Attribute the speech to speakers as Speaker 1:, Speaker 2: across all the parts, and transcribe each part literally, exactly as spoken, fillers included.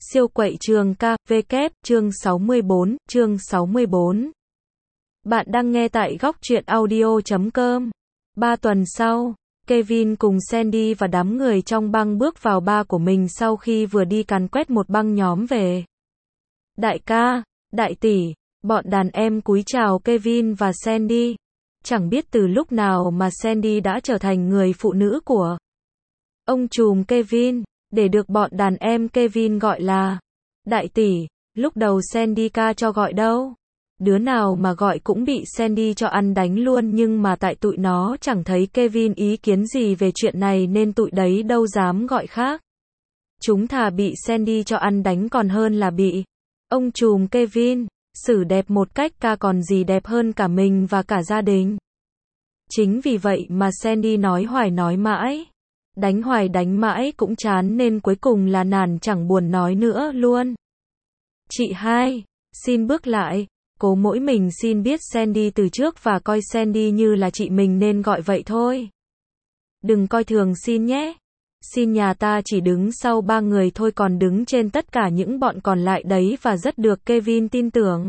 Speaker 1: Siêu quậy trường ca, vê, chương sáu mươi bốn, chương sáu mươi bốn. Bạn đang nghe tại góc truyện audio chấm com. Ba tuần sau, Kevin cùng Sandy và đám người trong băng bước vào bar của mình sau khi vừa đi càn quét một băng nhóm về. Đại ca, đại tỷ, bọn đàn em cúi chào Kevin và Sandy. Chẳng biết từ lúc nào mà Sandy đã trở thành người phụ nữ của ông trùm Kevin, để được bọn đàn em Kevin gọi là đại tỷ. Lúc đầu Sandy ca cho gọi đâu, đứa nào mà gọi cũng bị Sandy cho ăn đánh luôn, nhưng mà tại tụi nó chẳng thấy Kevin ý kiến gì về chuyện này nên tụi đấy đâu dám gọi khác. Chúng thà bị Sandy cho ăn đánh còn hơn là bị ông trùm Kevin xử đẹp một cách ca còn gì đẹp hơn cả mình và cả gia đình. Chính vì vậy mà Sandy nói hoài nói mãi, đánh hoài đánh mãi cũng chán nên cuối cùng là nản chẳng buồn nói nữa luôn. Chị hai, xin bước lại, cố mỗi mình xin biết Sandy từ trước và coi Sandy như là chị mình nên gọi vậy thôi. Đừng coi thường xin nhé. Xin nhà ta chỉ đứng sau ba người thôi còn đứng trên tất cả những bọn còn lại đấy và rất được Kevin tin tưởng.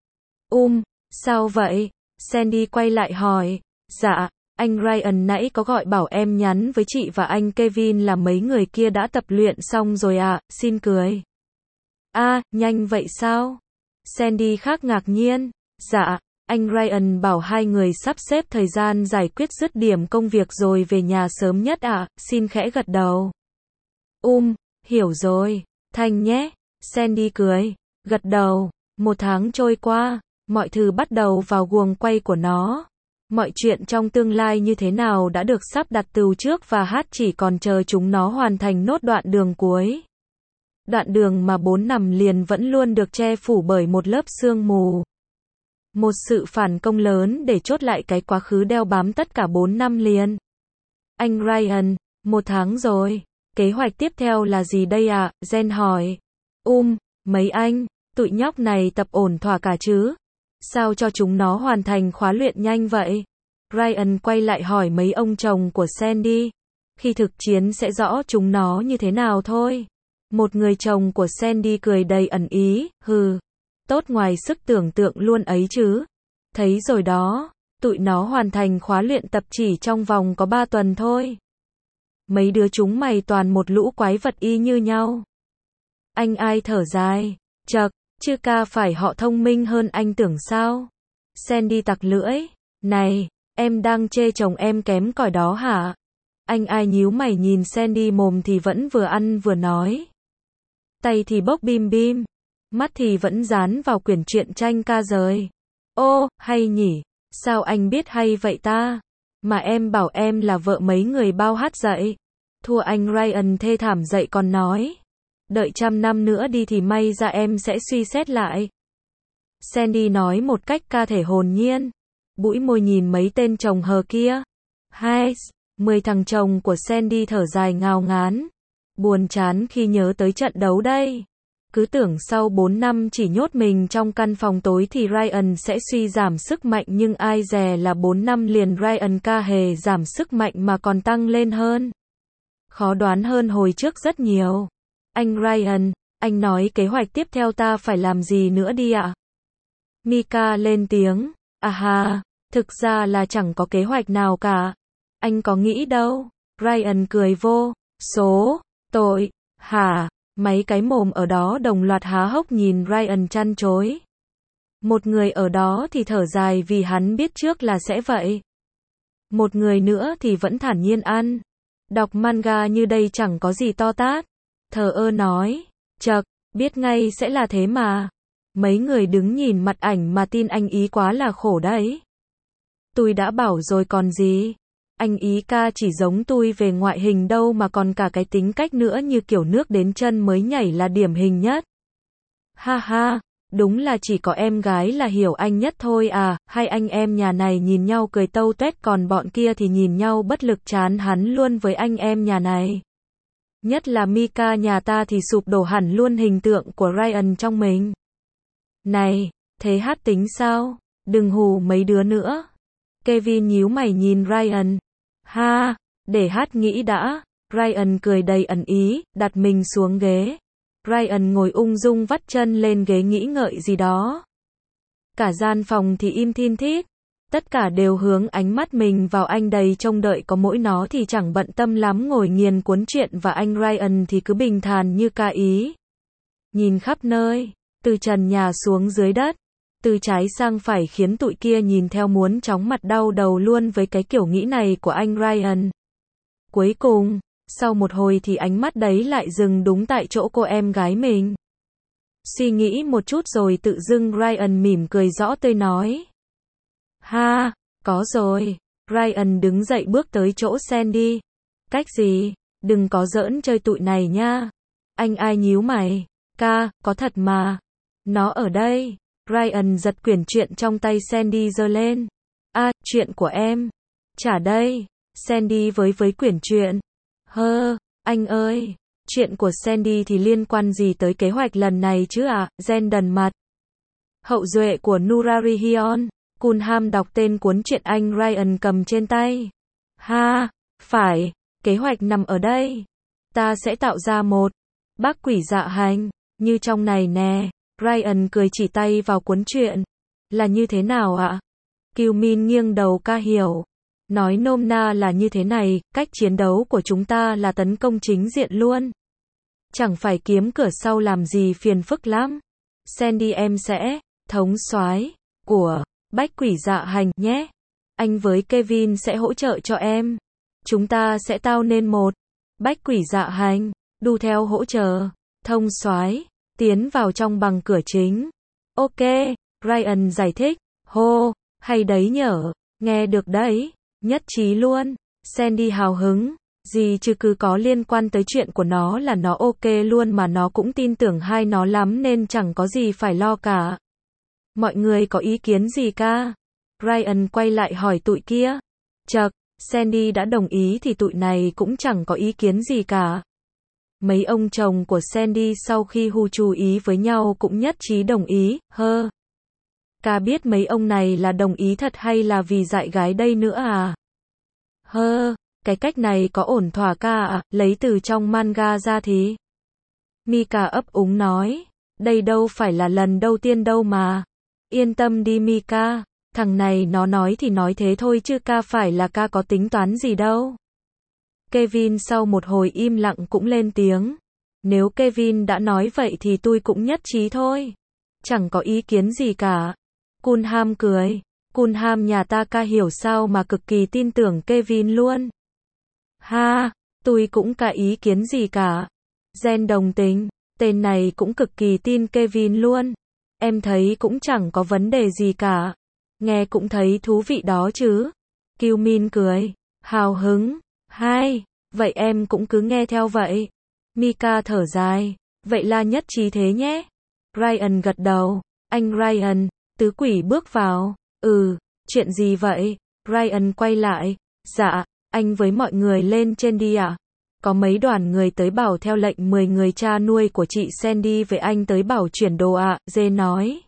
Speaker 1: Um, sao vậy? Sandy quay lại hỏi. Dạ, anh Ryan nãy có gọi bảo em nhắn với chị và anh Kevin là mấy người kia đã tập luyện xong rồi à, xin cười. À, nhanh vậy sao? Sandy khác ngạc nhiên. Dạ, anh Ryan bảo hai người sắp xếp thời gian giải quyết dứt điểm công việc rồi về nhà sớm nhất à, xin khẽ gật đầu. Um, hiểu rồi, Thanh nhé. Sandy cười, gật đầu. Một tháng trôi qua, mọi thứ bắt đầu vào guồng quay của nó. Mọi chuyện trong tương lai như thế nào đã được sắp đặt từ trước và hát chỉ còn chờ chúng nó hoàn thành nốt đoạn đường cuối. Đoạn đường mà bốn năm liền vẫn luôn được che phủ bởi một lớp sương mù. Một sự phản công lớn để chốt lại cái quá khứ đeo bám tất cả bốn năm liền. Anh Ryan, một tháng rồi, kế hoạch tiếp theo là gì đây ạ? À? Jen hỏi. Um, mấy anh, tụi nhóc này tập ổn thỏa cả chứ? Sao cho chúng nó hoàn thành khóa luyện nhanh vậy? Ryan quay lại hỏi mấy ông chồng của Sandy. Khi thực chiến sẽ rõ chúng nó như thế nào thôi. Một người chồng của Sandy cười đầy ẩn ý, hừ, tốt ngoài sức tưởng tượng luôn ấy chứ. Thấy rồi đó, tụi nó hoàn thành khóa luyện tập chỉ trong vòng có ba tuần thôi. Mấy đứa chúng mày toàn một lũ quái vật y như nhau. Anh ai thở dài, chậc, chứ ca phải họ thông minh hơn anh tưởng sao? Sandy tặc lưỡi, này, em đang chê chồng em kém cỏi đó hả? Anh ai nhíu mày nhìn Sandy, mồm thì vẫn vừa ăn vừa nói. Tay thì bốc bim bim, mắt thì vẫn dán vào quyển truyện tranh ca rời. Ô, hay nhỉ, sao anh biết hay vậy ta? Mà em bảo em là vợ mấy người bao hát dậy. Thua anh Ryan thê thảm dậy còn nói. Đợi trăm năm nữa đi thì may ra em sẽ suy xét lại. Sandy nói một cách ca thể hồn nhiên. Bũi môi nhìn mấy tên chồng hờ kia. Hai, mười thằng chồng của Sandy thở dài ngao ngán. Buồn chán khi nhớ tới trận đấu đây. Cứ tưởng sau bốn năm chỉ nhốt mình trong căn phòng tối thì Ryan sẽ suy giảm sức mạnh, nhưng ai dè là bốn năm liền Ryan ca hề giảm sức mạnh mà còn tăng lên hơn. Khó đoán hơn hồi trước rất nhiều. Anh Ryan, anh nói kế hoạch tiếp theo ta phải làm gì nữa đi ạ? Mika lên tiếng. À ha, thực ra là chẳng có kế hoạch nào cả. Anh có nghĩ đâu. Ryan cười vô số tội. Hả? Mấy cái mồm ở đó đồng loạt há hốc nhìn Ryan chăn chối. Một người ở đó thì thở dài vì hắn biết trước là sẽ vậy. Một người nữa thì vẫn thản nhiên ăn. Đọc manga như đây chẳng có gì to tát. Thờ ơ nói. Chậc, biết ngay sẽ là thế mà. Mấy người đứng nhìn mặt ảnh mà tin anh ý quá là khổ đấy. Tôi đã bảo rồi còn gì. Anh ý ca chỉ giống tôi về ngoại hình đâu mà còn cả cái tính cách nữa, như kiểu nước đến chân mới nhảy là điểm hình nhất. Ha ha, đúng là chỉ có em gái là hiểu anh nhất thôi à. Hai anh em nhà này nhìn nhau cười tâu tuét, còn bọn kia thì nhìn nhau bất lực chán hắn luôn với anh em nhà này. Nhất là Mika nhà ta thì sụp đổ hẳn luôn hình tượng của Ryan trong mình. Này, thế hát tính sao? Đừng hù mấy đứa nữa. Kevin nhíu mày nhìn Ryan. Ha, để hát nghĩ đã. Ryan cười đầy ẩn ý, đặt mình xuống ghế. Ryan ngồi ung dung vắt chân lên ghế nghĩ ngợi gì đó. Cả gian phòng thì im thin thít. Tất cả đều hướng ánh mắt mình vào anh đầy trông đợi, có mỗi nó thì chẳng bận tâm lắm ngồi nghiền cuốn truyện và anh Ryan thì cứ bình thản như ca ý. Nhìn khắp nơi, từ trần nhà xuống dưới đất, từ trái sang phải khiến tụi kia nhìn theo muốn chóng mặt đau đầu luôn với cái kiểu nghĩ này của anh Ryan. Cuối cùng, sau một hồi thì ánh mắt đấy lại dừng đúng tại chỗ cô em gái mình. Suy nghĩ một chút rồi tự dưng Ryan mỉm cười rõ tươi nói. Ha, có rồi. Ryan đứng dậy bước tới chỗ Sandy. Cách gì? Đừng có giỡn chơi tụi này nha. Anh ai nhíu mày. Ca, có thật mà. Nó ở đây. Ryan giật quyển truyện trong tay Sandy giơ lên. À, chuyện của em. Trả đây. Sandy với với quyển truyện. Hơ, anh ơi. Chuyện của Sandy thì liên quan gì tới kế hoạch lần này chứ à? Jen đần mặt. Hậu duệ của Nurarihion. Cunham đọc tên cuốn truyện anh Ryan cầm trên tay. Ha, phải, kế hoạch nằm ở đây. Ta sẽ tạo ra một bác quỷ dạ hành, như trong này nè. Ryan cười chỉ tay vào cuốn truyện. Là như thế nào ạ? Kyumin nghiêng đầu ca hiểu. Nói nôm na là như thế này, cách chiến đấu của chúng ta là tấn công chính diện luôn. Chẳng phải kiếm cửa sau làm gì phiền phức lắm. Sandy em sẽ thống soái của bách quỷ dạ hành nhé. Anh với Kevin sẽ hỗ trợ cho em. Chúng ta sẽ tạo nên một bách quỷ dạ hành, đu theo hỗ trợ, thông soái, tiến vào trong bằng cửa chính. Ok, Ryan giải thích. Hô, hay đấy nhở, nghe được đấy, nhất trí luôn. Sandy hào hứng. Gì chứ cứ có liên quan tới chuyện của nó là nó ok luôn mà nó cũng tin tưởng hai nó lắm nên chẳng có gì phải lo cả. Mọi người có ý kiến gì ca? Ryan quay lại hỏi tụi kia. Chậc, Sandy đã đồng ý thì tụi này cũng chẳng có ý kiến gì cả. Mấy ông chồng của Sandy sau khi hù chú ý với nhau cũng nhất trí đồng ý, hơ. Ca biết mấy ông này là đồng ý thật hay là vì dại gái đây nữa à? Hơ, cái cách này có ổn thỏa ca à, lấy từ trong manga ra thì. Mika ấp úng nói, đây đâu phải là lần đầu tiên đâu mà. Yên tâm đi Mika, thằng này nó nói thì nói thế thôi chứ ca phải là ca có tính toán gì đâu. Kevin sau một hồi im lặng cũng lên tiếng. Nếu Kevin đã nói vậy thì tôi cũng nhất trí thôi. Chẳng có ý kiến gì cả. Cunham cười. Cunham nhà ta ca hiểu sao mà cực kỳ tin tưởng Kevin luôn. Ha, tôi cũng cả ý kiến gì cả. Jen đồng tình. Tên này cũng cực kỳ tin Kevin luôn. Em thấy cũng chẳng có vấn đề gì cả. Nghe cũng thấy thú vị đó chứ. Kyumin cười. Hào hứng. Hai. Vậy em cũng cứ nghe theo vậy. Mika thở dài. Vậy là nhất trí thế nhé. Ryan gật đầu. Anh Ryan. Tứ quỷ bước vào. Ừ. Chuyện gì vậy? Ryan quay lại. Dạ. Anh với mọi người lên trên đi ạ. À? Có mấy đoàn người tới bảo theo lệnh mười người cha nuôi của chị Sandy về anh tới bảo chuyển đồ ạ, à, Dê nói.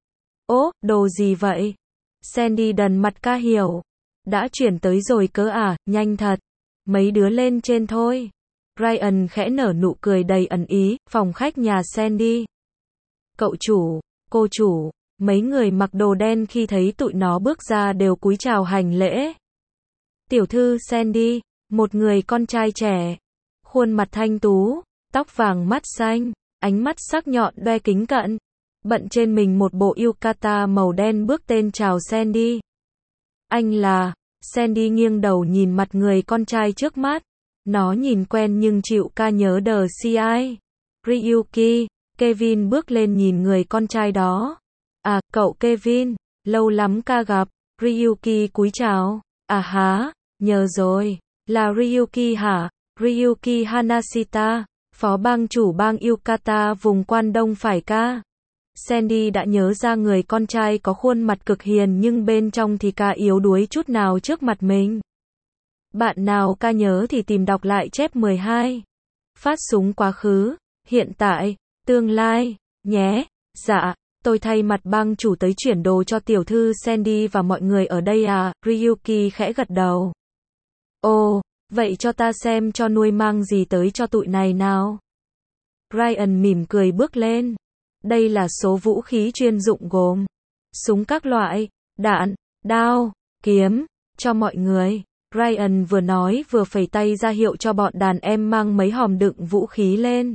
Speaker 1: Ố, đồ gì vậy? Sandy đần mặt ca hiểu. Đã chuyển tới rồi cơ à, nhanh thật. Mấy đứa lên trên thôi. Ryan khẽ nở nụ cười đầy ẩn ý, phòng khách nhà Sandy. Cậu chủ, cô chủ, mấy người mặc đồ đen khi thấy tụi nó bước ra đều cúi chào hành lễ. Tiểu thư Sandy, một người con trai trẻ, khuôn mặt thanh tú, tóc vàng mắt xanh, ánh mắt sắc nhọn đoe kính cận, bận trên mình một bộ yukata màu đen bước tên chào Sandy. Anh là, Sandy nghiêng đầu nhìn mặt người con trai trước mắt, nó nhìn quen nhưng chịu ca nhớ đờ si ai. Ryuki, Kevin bước lên nhìn người con trai đó. À, cậu Kevin, lâu lắm ca gặp. Ryuki cúi chào. À há, nhớ rồi, là Ryuki hả? Ryuki Hanashita, phó bang chủ bang Yukata vùng Quan Đông phải ca? Sandy đã nhớ ra người con trai có khuôn mặt cực hiền nhưng bên trong thì ca yếu đuối chút nào trước mặt mình. Bạn nào ca nhớ thì tìm đọc lại chép mười hai. Phát súng quá khứ, hiện tại, tương lai, nhé. Dạ, tôi thay mặt bang chủ tới chuyển đồ cho tiểu thư Sandy và mọi người ở đây à, Ryuki khẽ gật đầu. Ồ, vậy cho ta xem cho nuôi mang gì tới cho tụi này nào. Ryan mỉm cười bước lên. Đây là số vũ khí chuyên dụng gồm súng các loại, đạn, đao, kiếm, cho mọi người. Ryan vừa nói vừa phẩy tay ra hiệu cho bọn đàn em mang mấy hòm đựng vũ khí lên.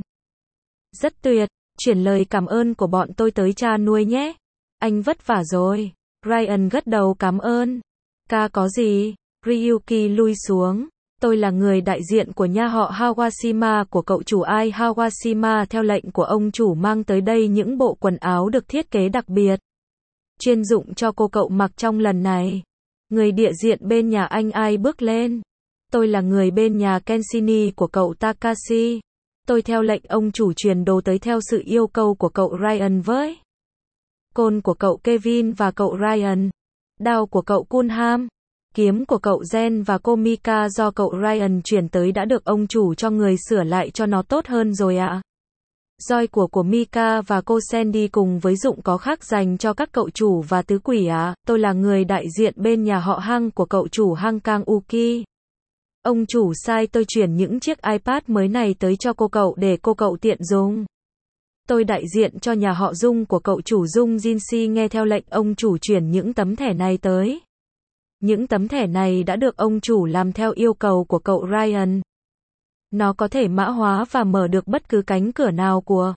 Speaker 1: Rất tuyệt, chuyển lời cảm ơn của bọn tôi tới cha nuôi nhé. Anh vất vả rồi. Ryan gật đầu cảm ơn. Ca có gì? Ryuki lui xuống. Tôi là người đại diện của nhà họ Hawashima của cậu chủ Ai Hawashima, theo lệnh của ông chủ mang tới đây những bộ quần áo được thiết kế đặc biệt, chuyên dụng cho cô cậu mặc trong lần này. Người địa diện bên nhà anh Ai bước lên. Tôi là người bên nhà Kenshini của cậu Takashi. Tôi theo lệnh ông chủ truyền đồ tới theo sự yêu cầu của cậu Ryan với côn của cậu Kevin và cậu Ryan, đao của cậu Kunham, kiếm của cậu Jen và cô Mika do cậu Ryan chuyển tới đã được ông chủ cho người sửa lại cho nó tốt hơn rồi ạ. À. Roi của của Mika và cô Sandy cùng với dụng có khác dành cho các cậu chủ và tứ quỷ ạ. À. Tôi là người đại diện bên nhà họ Hang của cậu chủ Hang Kang Uki. Ông chủ sai tôi chuyển những chiếc iPad mới này tới cho cô cậu để cô cậu tiện dùng. Tôi đại diện cho nhà họ Dung của cậu chủ Dung Jinshi nghe theo lệnh ông chủ chuyển những tấm thẻ này tới. Những tấm thẻ này đã được ông chủ làm theo yêu cầu của cậu Ryan. Nó có thể mã hóa và mở được bất cứ cánh cửa nào của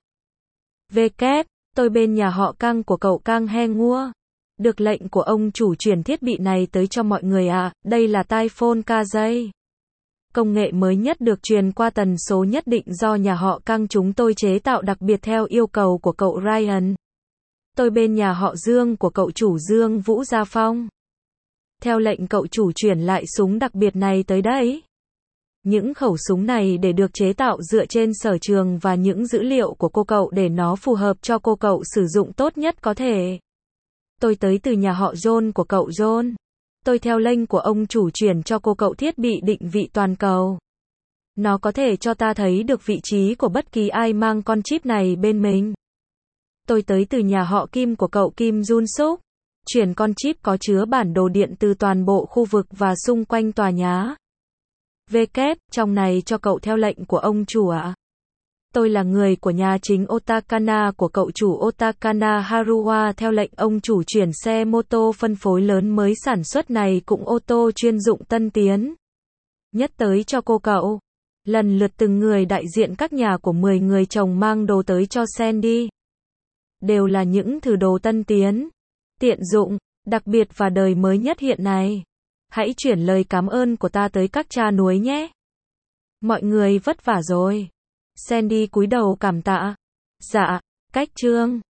Speaker 1: W. Tôi bên nhà họ Kang của cậu Kang He Ngua. Được lệnh của ông chủ chuyển thiết bị này tới cho mọi người ạ. À. Đây là tai phone ca dây. Công nghệ mới nhất được truyền qua tần số nhất định do nhà họ Kang chúng tôi chế tạo đặc biệt theo yêu cầu của cậu Ryan. Tôi bên nhà họ Dương của cậu chủ Dương Vũ Gia Phong. Theo lệnh cậu chủ chuyển lại súng đặc biệt này tới đấy. Những khẩu súng này để được chế tạo dựa trên sở trường và những dữ liệu của cô cậu để nó phù hợp cho cô cậu sử dụng tốt nhất có thể. Tôi tới từ nhà họ John của cậu John. Tôi theo lệnh của ông chủ chuyển cho cô cậu thiết bị định vị toàn cầu. Nó có thể cho ta thấy được vị trí của bất kỳ ai mang con chip này bên mình. Tôi tới từ nhà họ Kim của cậu Kim Jun Suk. Chuyển con chip có chứa bản đồ điện từ toàn bộ khu vực và xung quanh tòa nhà. W. Trong này cho cậu theo lệnh của ông chủ ạ. À. Tôi là người của nhà chính Otakana của cậu chủ Otakana Haruwa theo lệnh ông chủ chuyển xe mô tô phân phối lớn mới sản xuất này cũng ô tô chuyên dụng tân tiến nhất tới cho cô cậu. Lần lượt từng người đại diện các nhà của mười người chồng mang đồ tới cho Sandy. Đều là những thử đồ tân tiến, tiện dụng, đặc biệt và đời mới nhất hiện nay. Hãy chuyển lời cảm ơn của ta tới các cha nuôi nhé. Mọi người vất vả rồi. Sandy cúi đầu cảm tạ. Dạ, cách trương.